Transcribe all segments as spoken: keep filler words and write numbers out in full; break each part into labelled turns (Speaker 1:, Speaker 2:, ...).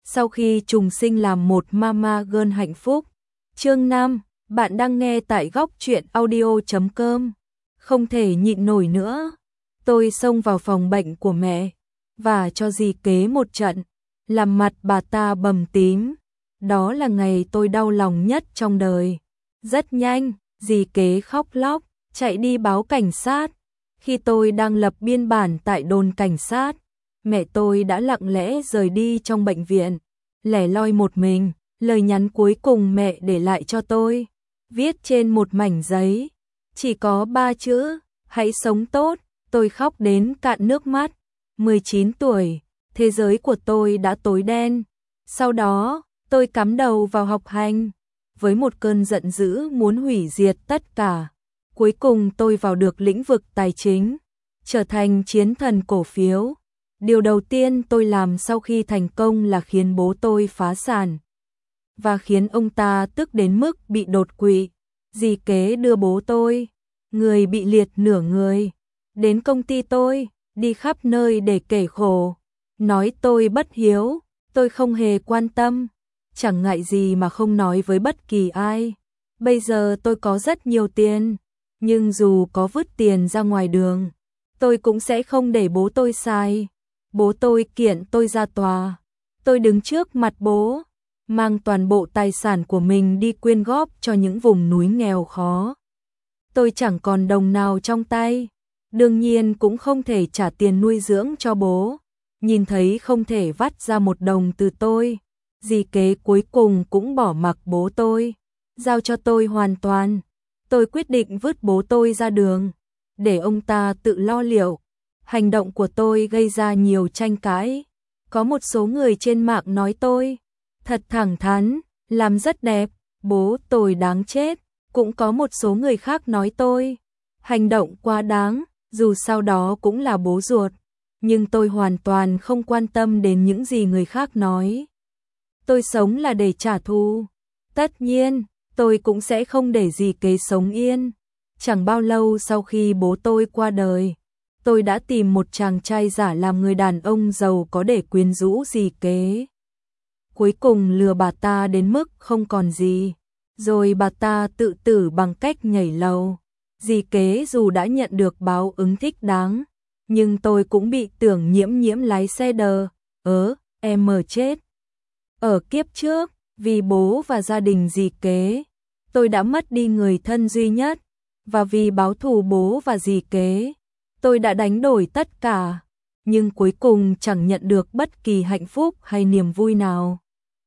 Speaker 1: sau khi trùng sinh làm một mama girl hạnh phúc. Chương năm, bạn đang nghe tại góc truyện audio chấm com. Không thể nhịn nổi nữa, tôi xông vào phòng bệnh của mẹ và cho dì kế một trận, làm mặt bà ta bầm tím. Đó là ngày tôi đau lòng nhất trong đời. Rất nhanh, dì kế khóc lóc, chạy đi báo cảnh sát. Khi tôi đang lập biên bản tại đồn cảnh sát, mẹ tôi đã lặng lẽ rời đi trong bệnh viện, lẻ loi một mình. Lời nhắn cuối cùng mẹ để lại cho tôi, viết trên một mảnh giấy, chỉ có ba chữ, hãy sống tốt. Tôi khóc đến cạn nước mắt. mười chín tuổi, thế giới của tôi đã tối đen. Sau đó, tôi cắm đầu vào học hành, với một cơn giận dữ muốn hủy diệt tất cả. Cuối cùng tôi vào được lĩnh vực tài chính, trở thành chiến thần cổ phiếu. Điều đầu tiên tôi làm sau khi thành công là khiến bố tôi phá sản, và khiến ông ta tức đến mức bị đột quỵ. Dì kế đưa bố tôi, người bị liệt nửa người, đến công ty tôi, đi khắp nơi để kể khổ, nói tôi bất hiếu. Tôi không hề quan tâm, chẳng ngại gì mà không nói với bất kỳ ai. Bây giờ tôi có rất nhiều tiền, nhưng dù có vứt tiền ra ngoài đường, tôi cũng sẽ không để bố tôi xài. Bố tôi kiện tôi ra tòa, tôi đứng trước mặt bố, mang toàn bộ tài sản của mình đi quyên góp cho những vùng núi nghèo khó. Tôi chẳng còn đồng nào trong tay, đương nhiên cũng không thể trả tiền nuôi dưỡng cho bố. Nhìn thấy không thể vắt ra một đồng từ tôi, dì kế cuối cùng cũng bỏ mặc bố tôi, giao cho tôi hoàn toàn. Tôi quyết định vứt bố tôi ra đường, để ông ta tự lo liệu. Hành động của tôi gây ra nhiều tranh cãi. Có một số người trên mạng nói tôi thật thẳng thắn, làm rất đẹp, bố tôi đáng chết. Cũng có một số người khác nói tôi hành động quá đáng, dù sau đó cũng là bố ruột. Nhưng tôi hoàn toàn không quan tâm đến những gì người khác nói. Tôi sống là để trả thù. Tất nhiên, tôi cũng sẽ không để dì kế sống yên. Chẳng bao lâu sau khi bố tôi qua đời, tôi đã tìm một chàng trai giả làm người đàn ông giàu có để quyến rũ dì kế. Cuối cùng lừa bà ta đến mức không còn gì, rồi bà ta tự tử bằng cách nhảy lầu. Dì kế dù đã nhận được báo ứng thích đáng, nhưng tôi cũng bị tưởng nhiễm nhiễm lái xe đờ, ớ, em mờ chết. Ở kiếp trước, vì bố và gia đình dì kế, tôi đã mất đi người thân duy nhất, và vì báo thù bố và dì kế, tôi đã đánh đổi tất cả, nhưng cuối cùng chẳng nhận được bất kỳ hạnh phúc hay niềm vui nào.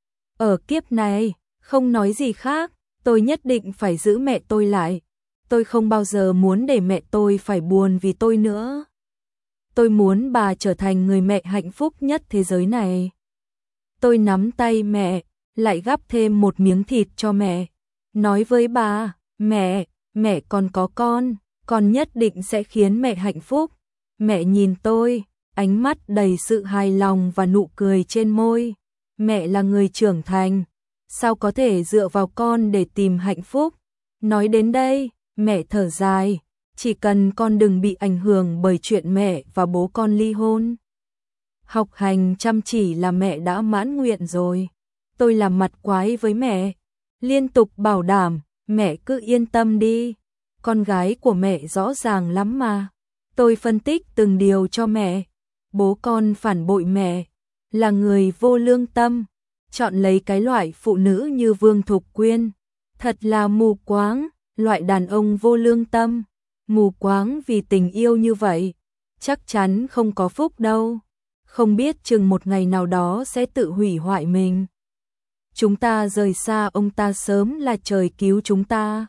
Speaker 1: Ở kiếp này, không nói gì khác, tôi nhất định phải giữ mẹ tôi lại. Tôi không bao giờ muốn để mẹ tôi phải buồn vì tôi nữa. Tôi muốn bà trở thành người mẹ hạnh phúc nhất thế giới này. Tôi nắm tay mẹ, lại gắp thêm một miếng thịt cho mẹ. Nói với bà, mẹ, mẹ còn có con, con nhất định sẽ khiến mẹ hạnh phúc. Mẹ nhìn tôi, ánh mắt đầy sự hài lòng và nụ cười trên môi. Mẹ là người trưởng thành, sao có thể dựa vào con để tìm hạnh phúc. Nói đến đây, mẹ thở dài, chỉ cần con đừng bị ảnh hưởng bởi chuyện mẹ và bố con ly hôn. Học hành chăm chỉ là mẹ đã mãn nguyện rồi. Tôi làm mặt quái với mẹ, liên tục bảo đảm, mẹ cứ yên tâm đi, con gái của mẹ rõ ràng lắm mà. Tôi phân tích từng điều cho mẹ. Bố con phản bội mẹ, là người vô lương tâm, chọn lấy cái loại phụ nữ như Vương Thục Quyên. Thật là mù quáng, loại đàn ông vô lương tâm, mù quáng vì tình yêu như vậy, chắc chắn không có phúc đâu. Không biết chừng một ngày nào đó sẽ tự hủy hoại mình. Chúng ta rời xa ông ta sớm là trời cứu chúng ta.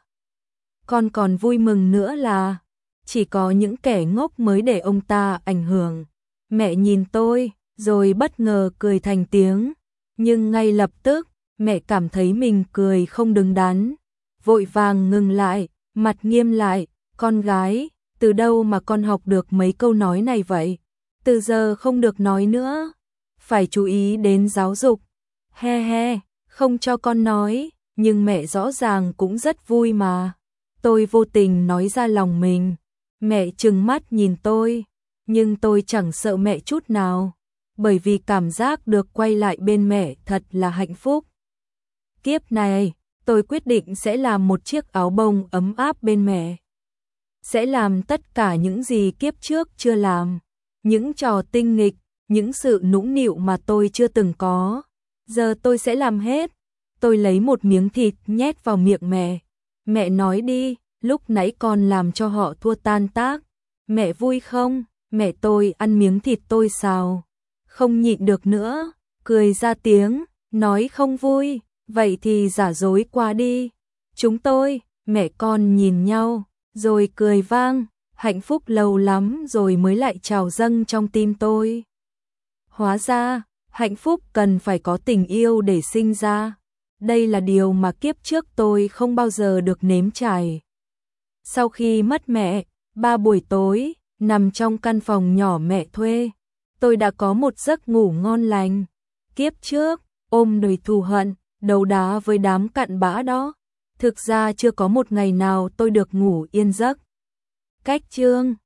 Speaker 1: Con còn vui mừng nữa là chỉ có những kẻ ngốc mới để ông ta ảnh hưởng. Mẹ nhìn tôi, rồi bất ngờ cười thành tiếng. Nhưng ngay lập tức, mẹ cảm thấy mình cười không đứng đắn. Vội vàng ngừng lại, mặt nghiêm lại. Con gái, từ đâu mà con học được mấy câu nói này vậy? Từ giờ không được nói nữa. Phải chú ý đến giáo dục. He he, không cho con nói, nhưng mẹ rõ ràng cũng rất vui mà. Tôi vô tình nói ra lòng mình. Mẹ trừng mắt nhìn tôi, nhưng tôi chẳng sợ mẹ chút nào. bởi vì cảm giác được quay lại bên mẹ thật là hạnh phúc. Kiếp này, tôi quyết định sẽ làm một chiếc áo bông ấm áp bên mẹ. Sẽ làm tất cả những gì kiếp trước chưa làm, những trò tinh nghịch, những sự nũng nịu mà tôi chưa từng có. Giờ tôi sẽ làm hết. Tôi lấy một miếng thịt nhét vào miệng mẹ. Mẹ nói đi, lúc nãy con làm cho họ thua tan tác. Mẹ vui không? Mẹ tôi ăn miếng thịt tôi xào. Không nhịn được nữa, cười ra tiếng, nói không vui, vậy thì giả dối qua đi. Chúng tôi, mẹ con nhìn nhau, rồi cười vang, hạnh phúc lâu lắm rồi mới lại trào dâng trong tim tôi. Hóa ra, hạnh phúc cần phải có tình yêu để sinh ra. Đây là điều mà kiếp trước tôi không bao giờ được nếm trải. Sau khi mất mẹ, ba buổi tối, nằm trong căn phòng nhỏ mẹ thuê, tôi đã có một giấc ngủ ngon lành. Kiếp trước, ôm đầy thù hận, đấu đá với đám cặn bã đó. Thực ra chưa có một ngày nào tôi được ngủ yên giấc. Cách chương